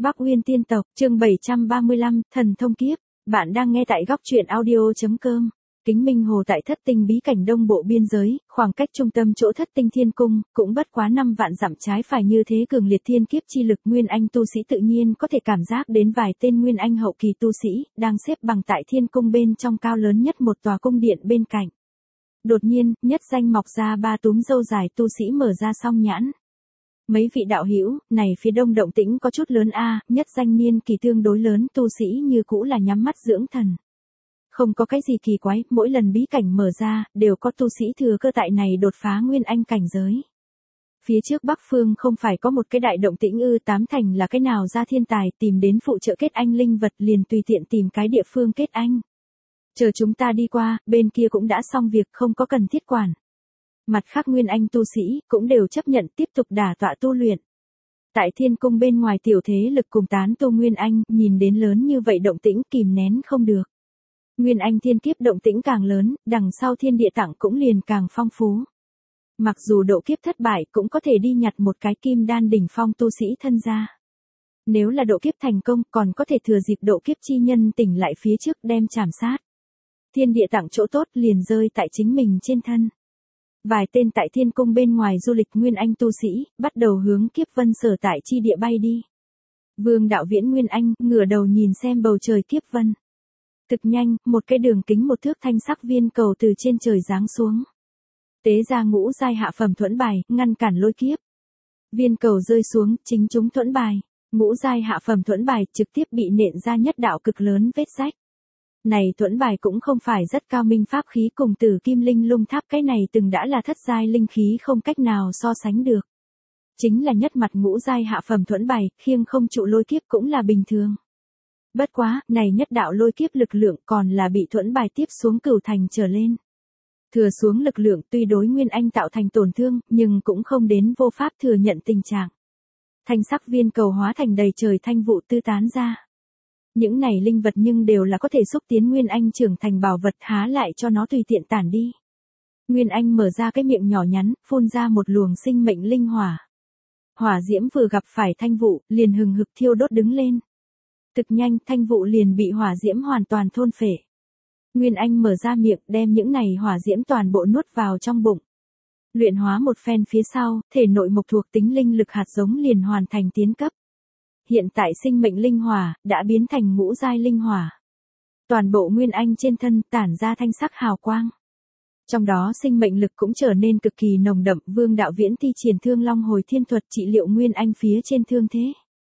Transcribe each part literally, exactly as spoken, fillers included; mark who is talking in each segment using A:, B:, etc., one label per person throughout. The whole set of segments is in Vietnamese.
A: Bắc Uyên tiên tộc, chương bảy trăm ba mươi lăm, thần thông kiếp. Bạn đang nghe tại góc truyện audio.com. Kính Minh Hồ tại Thất Tinh bí cảnh đông bộ biên giới, khoảng cách trung tâm chỗ Thất Tinh Thiên Cung, cũng bất quá năm vạn dặm, trái phải như thế cường liệt thiên kiếp chi lực, Nguyên Anh tu sĩ tự nhiên có thể cảm giác đến vài tên Nguyên Anh hậu kỳ tu sĩ, đang xếp bằng tại Thiên Cung bên trong cao lớn nhất một tòa cung điện bên cạnh. Đột nhiên, nhất danh mọc ra ba túm râu dài tu sĩ mở ra song nhãn. Mấy vị đạo hữu, này phía đông động tĩnh có chút lớn a, nhất danh niên kỳ tương đối lớn tu sĩ như cũ là nhắm mắt dưỡng thần. Không có cái gì kỳ quái, mỗi lần bí cảnh mở ra, đều có tu sĩ thừa cơ tại này đột phá Nguyên Anh cảnh giới. Phía trước Bắc Phương không phải có một cái đại động tĩnh ư, tám thành là cái nào ra thiên tài tìm đến phụ trợ kết anh linh vật, liền tùy tiện tìm cái địa phương kết anh. Chờ chúng ta đi qua, bên kia cũng đã xong việc, không có cần thiết quản. Mặt khác Nguyên Anh tu sĩ cũng đều chấp nhận tiếp tục đả tọa tu luyện. Tại Thiên Cung bên ngoài tiểu thế lực cùng tán tu Nguyên Anh, nhìn đến lớn như vậy động tĩnh kìm nén không được. Nguyên Anh thiên kiếp động tĩnh càng lớn, đằng sau thiên địa tặng cũng liền càng phong phú. Mặc dù độ kiếp thất bại cũng có thể đi nhặt một cái kim đan đỉnh phong tu sĩ thân ra. Nếu là độ kiếp thành công còn có thể thừa dịp độ kiếp chi nhân tỉnh lại phía trước đem chảm sát. Thiên địa tặng chỗ tốt liền rơi tại chính mình trên thân. Vài tên tại Thiên Cung bên ngoài du lịch Nguyên Anh tu sĩ, bắt đầu hướng kiếp vân sở tại chi địa bay đi. Vương đạo viễn Nguyên Anh, ngửa đầu nhìn xem bầu trời kiếp vân. Thực nhanh, một cái đường kính một thước thanh sắc viên cầu từ trên trời giáng xuống. Tế ra ngũ giai hạ phẩm thuẫn bài, ngăn cản lôi kiếp. Viên cầu rơi xuống, chính chúng thuẫn bài. Ngũ giai hạ phẩm thuẫn bài trực tiếp bị nện ra nhất đạo cực lớn vết rách. Này thuẫn bài cũng không phải rất cao minh pháp khí, cùng Tử Kim Linh Lung Tháp cái này từng đã là thất giai linh khí không cách nào so sánh được. Chính là nhất mặt ngũ giai hạ phẩm thuẫn bài, khiêng không trụ lôi kiếp cũng là bình thường. Bất quá, này nhất đạo lôi kiếp lực lượng còn là bị thuẫn bài tiếp xuống cửu thành trở lên. Thừa xuống lực lượng tuy đối Nguyên Anh tạo thành tổn thương, nhưng cũng không đến vô pháp thừa nhận tình trạng. Thanh sắc viên cầu hóa thành đầy trời thanh vụ tư tán ra. Những này linh vật nhưng đều là có thể xúc tiến Nguyên Anh trưởng thành bảo vật, há lại cho nó tùy tiện tản đi. Nguyên Anh mở ra cái miệng nhỏ nhắn, phun ra một luồng sinh mệnh linh hỏa. Hỏa diễm vừa gặp phải thanh vụ, liền hừng hực thiêu đốt đứng lên. Thực nhanh, thanh vụ liền bị hỏa diễm hoàn toàn thôn phệ. Nguyên Anh mở ra miệng, đem những này hỏa diễm toàn bộ nuốt vào trong bụng. Luyện hóa một phen phía sau, thể nội mộc thuộc tính linh lực hạt giống liền hoàn thành tiến cấp. Hiện tại sinh mệnh linh hỏa đã biến thành ngũ giai linh hỏa. Toàn bộ Nguyên Anh trên thân tản ra thanh sắc hào quang. Trong đó sinh mệnh lực cũng trở nên cực kỳ nồng đậm. Vương đạo viễn thi triển Thương Long Hồi Thiên thuật trị liệu Nguyên Anh phía trên thương thế.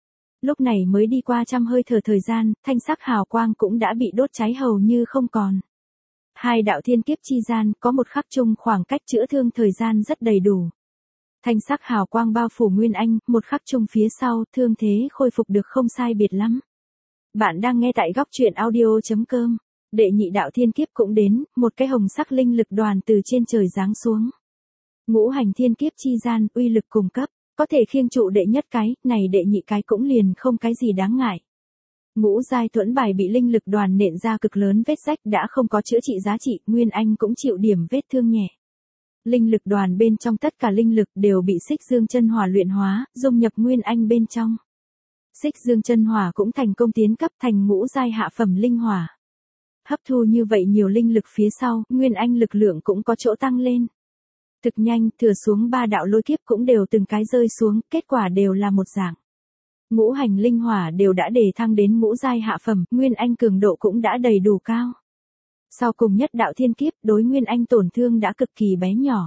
A: Lúc này mới đi qua trăm hơi thở thời gian, thanh sắc hào quang cũng đã bị đốt cháy hầu như không còn. Hai đạo thiên kiếp chi gian có một khắc chung khoảng cách chữa thương thời gian rất đầy đủ. Thanh sắc hào quang bao phủ Nguyên Anh, một khắc chung phía sau, thương thế khôi phục được không sai biệt lắm. Bạn đang nghe tại góc truyện audio.com. Đệ nhị đạo thiên kiếp cũng đến, một cái hồng sắc linh lực đoàn từ trên trời giáng xuống. Ngũ hành thiên kiếp chi gian, uy lực cùng cấp, có thể khiêng trụ đệ nhất cái, này đệ nhị cái cũng liền không cái gì đáng ngại. Ngũ giai thuẫn bài bị linh lực đoàn nện ra cực lớn vết rách đã không có chữa trị giá trị, Nguyên Anh cũng chịu điểm vết thương nhẹ. Linh lực đoàn bên trong tất cả linh lực đều bị Xích Dương Chân Hỏa luyện hóa, dung nhập Nguyên Anh bên trong. Xích Dương Chân Hỏa cũng thành công tiến cấp thành ngũ giai hạ phẩm linh hỏa. Hấp thu như vậy nhiều linh lực phía sau, Nguyên Anh lực lượng cũng có chỗ tăng lên. Thực nhanh, thừa xuống ba đạo lôi kiếp cũng đều từng cái rơi xuống, kết quả đều là một dạng. Ngũ hành linh hỏa đều đã đề thăng đến ngũ giai hạ phẩm, Nguyên Anh cường độ cũng đã đầy đủ cao. Sau cùng nhất đạo thiên kiếp, đối Nguyên Anh tổn thương đã cực kỳ bé nhỏ.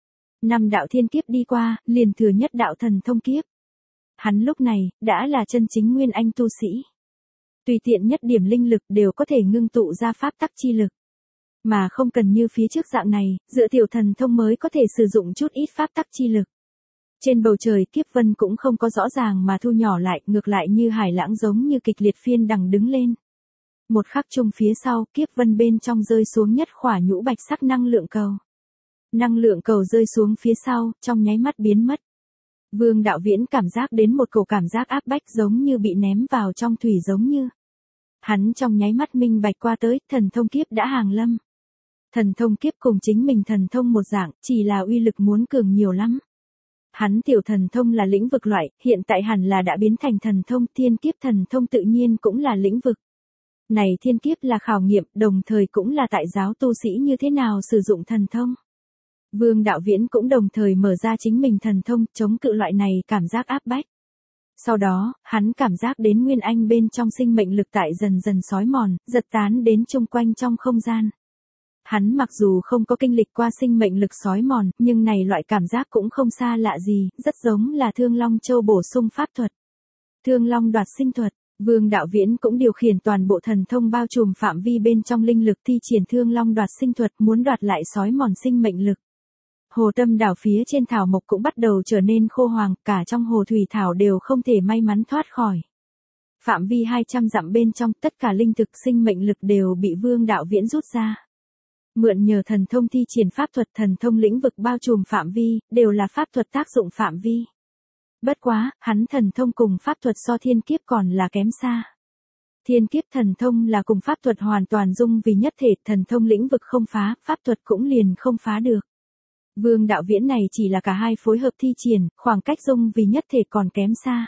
A: Năm đạo thiên kiếp đi qua, liền thừa nhất đạo thần thông kiếp. Hắn lúc này, đã là chân chính Nguyên Anh tu sĩ. Tùy tiện nhất điểm linh lực đều có thể ngưng tụ ra pháp tắc chi lực. Mà không cần như phía trước dạng này, dựa tiểu thần thông mới có thể sử dụng chút ít pháp tắc chi lực. Trên bầu trời kiếp vân cũng không có rõ ràng mà thu nhỏ lại, ngược lại như hải lãng giống như kịch liệt phiên đằng đứng lên. Một khắc chung phía sau, kiếp vân bên trong rơi xuống nhất khỏa nhũ bạch sắc năng lượng cầu. Năng lượng cầu rơi xuống phía sau, trong nháy mắt biến mất. Vương đạo viễn cảm giác đến một cổ cảm giác áp bách giống như bị ném vào trong thủy giống như. Hắn trong nháy mắt minh bạch qua tới, thần thông kiếp đã hàng lâm. Thần thông kiếp cùng chính mình thần thông một dạng, chỉ là uy lực muốn cường nhiều lắm. Hắn tiểu thần thông là lĩnh vực loại, hiện tại hẳn là đã biến thành thần thông, thiên kiếp thần thông tự nhiên cũng là lĩnh vực. Này thiên kiếp là khảo nghiệm, đồng thời cũng là tại giáo tu sĩ như thế nào sử dụng thần thông. Vương Đạo Viễn cũng đồng thời mở ra chính mình thần thông, chống cự loại này cảm giác áp bách. Sau đó, hắn cảm giác đến Nguyên Anh bên trong sinh mệnh lực tại dần dần xói mòn, giật tán đến chung quanh trong không gian. Hắn mặc dù không có kinh lịch qua sinh mệnh lực xói mòn, nhưng này loại cảm giác cũng không xa lạ gì, rất giống là Thương Long Châu bổ sung pháp thuật. Thương Long đoạt sinh thuật, Vương Đạo Viễn cũng điều khiển toàn bộ thần thông bao trùm phạm vi bên trong linh lực thi triển Thương Long đoạt sinh thuật muốn đoạt lại xói mòn sinh mệnh lực. Hồ tâm đảo phía trên thảo mộc cũng bắt đầu trở nên khô hoàng, cả trong hồ thủy thảo đều không thể may mắn thoát khỏi. Phạm vi hai trăm dặm bên trong tất cả linh thực sinh mệnh lực đều bị Vương Đạo Viễn rút ra. Mượn nhờ thần thông thi triển pháp thuật thần thông lĩnh vực bao trùm phạm vi, đều là pháp thuật tác dụng phạm vi. Bất quá, hắn thần thông cùng pháp thuật so thiên kiếp còn là kém xa. Thiên kiếp thần thông là cùng pháp thuật hoàn toàn dung vì nhất thể, thần thông lĩnh vực không phá, pháp thuật cũng liền không phá được. Vương Đạo Viễn này chỉ là cả hai phối hợp thi triển, khoảng cách dung vì nhất thể còn kém xa.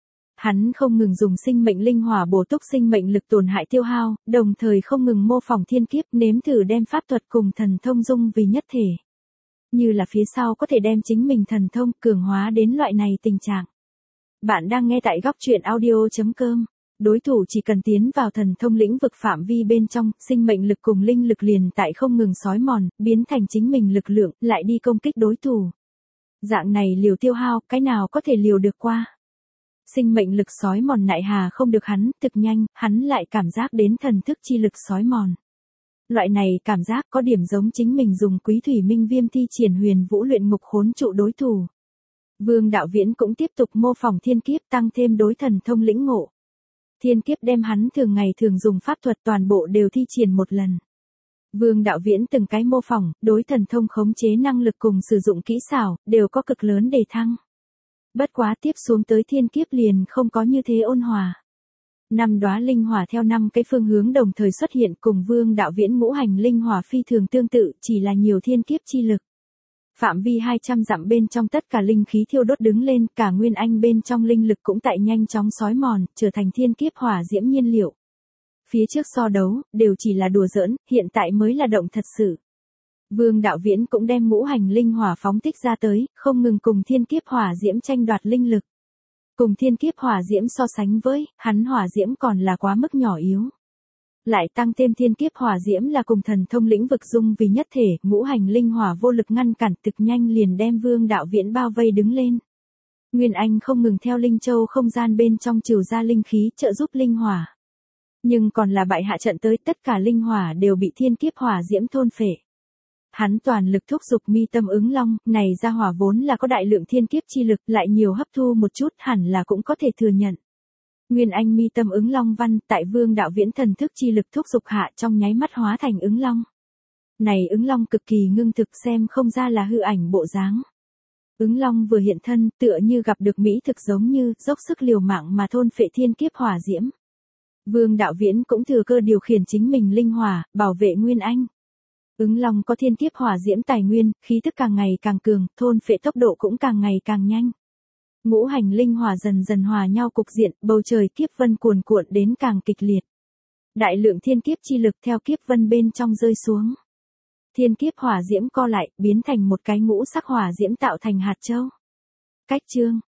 A: Hắn không ngừng dùng sinh mệnh linh hỏa bổ túc sinh mệnh lực tổn hại tiêu hao, đồng thời không ngừng mô phỏng thiên kiếp nếm thử đem pháp thuật cùng thần thông dung vì nhất thể. Như là phía sau có thể đem chính mình thần thông cường hóa đến loại này tình trạng. Bạn đang nghe tại góc truyện audio chấm com. Đối thủ chỉ cần tiến vào thần thông lĩnh vực phạm vi bên trong, sinh mệnh lực cùng linh lực liền tại không ngừng xói mòn, biến thành chính mình lực lượng, lại đi công kích đối thủ. Dạng này liều tiêu hao, cái nào có thể liều được qua. Sinh mệnh lực xói mòn nại hà không được hắn, thực nhanh, hắn lại cảm giác đến thần thức chi lực xói mòn. Loại này cảm giác có điểm giống chính mình dùng quý thủy minh viêm thi triển huyền vũ luyện ngục khốn trụ đối thủ. Vương Đạo Viễn cũng tiếp tục mô phỏng thiên kiếp tăng thêm đối thần thông lĩnh ngộ. Thiên kiếp đem hắn thường ngày thường dùng pháp thuật toàn bộ đều thi triển một lần. Vương Đạo Viễn từng cái mô phỏng, đối thần thông khống chế năng lực cùng sử dụng kỹ xảo, đều có cực lớn đề thăng. Bất quá tiếp xuống tới thiên kiếp liền không có như thế ôn hòa. Năm đóa linh hỏa theo năm cái phương hướng đồng thời xuất hiện cùng Vương Đạo Viễn ngũ hành linh hỏa phi thường tương tự, chỉ là nhiều thiên kiếp chi lực. Phạm vi hai trăm dặm bên trong tất cả linh khí thiêu đốt đứng lên, cả Nguyên Anh bên trong linh lực cũng tại nhanh chóng xói mòn, trở thành thiên kiếp hỏa diễm nhiên liệu. Phía trước so đấu, đều chỉ là đùa giỡn, hiện tại mới là động thật sự. Vương Đạo Viễn cũng đem ngũ hành linh hỏa phóng thích ra tới, không ngừng cùng thiên kiếp hỏa diễm tranh đoạt linh lực. Cùng thiên kiếp hỏa diễm so sánh với, hắn hỏa diễm còn là quá mức nhỏ yếu. Lại tăng thêm thiên kiếp hỏa diễm là cùng thần thông lĩnh vực dung vì nhất thể, ngũ hành linh hỏa vô lực ngăn cản thực nhanh liền đem Vương Đạo Viễn bao vây đứng lên. Nguyên Anh không ngừng theo Linh Châu không gian bên trong trừ ra linh khí trợ giúp linh hỏa. Nhưng còn là bại hạ trận tới tất cả linh hỏa đều bị thiên kiếp hỏa diễm thôn phệ. Hắn toàn lực thúc giục mi tâm ứng long, này ra hỏa vốn là có đại lượng thiên kiếp chi lực lại nhiều hấp thu một chút hẳn là cũng có thể thừa nhận. Nguyên Anh mi tâm ứng long văn tại Vương Đạo Viễn thần thức chi lực thúc giục hạ trong nháy mắt hóa thành ứng long. Này ứng long cực kỳ ngưng thực xem không ra là hư ảnh bộ dáng. Ứng long vừa hiện thân tựa như gặp được mỹ thực giống như dốc sức liều mạng mà thôn phệ thiên kiếp hỏa diễm. Vương Đạo Viễn cũng thừa cơ điều khiển chính mình linh hỏa, bảo vệ Nguyên Anh. Ứng long có thiên kiếp hỏa diễm tài nguyên, khí tức càng ngày càng cường, thôn phệ tốc độ cũng càng ngày càng nhanh. Ngũ hành linh hỏa dần dần hòa nhau cục diện, bầu trời kiếp vân cuồn cuộn đến càng kịch liệt. Đại lượng thiên kiếp chi lực theo kiếp vân bên trong rơi xuống. Thiên kiếp hỏa diễm co lại, biến thành một cái ngũ sắc hỏa diễm tạo thành hạt châu. Cách chương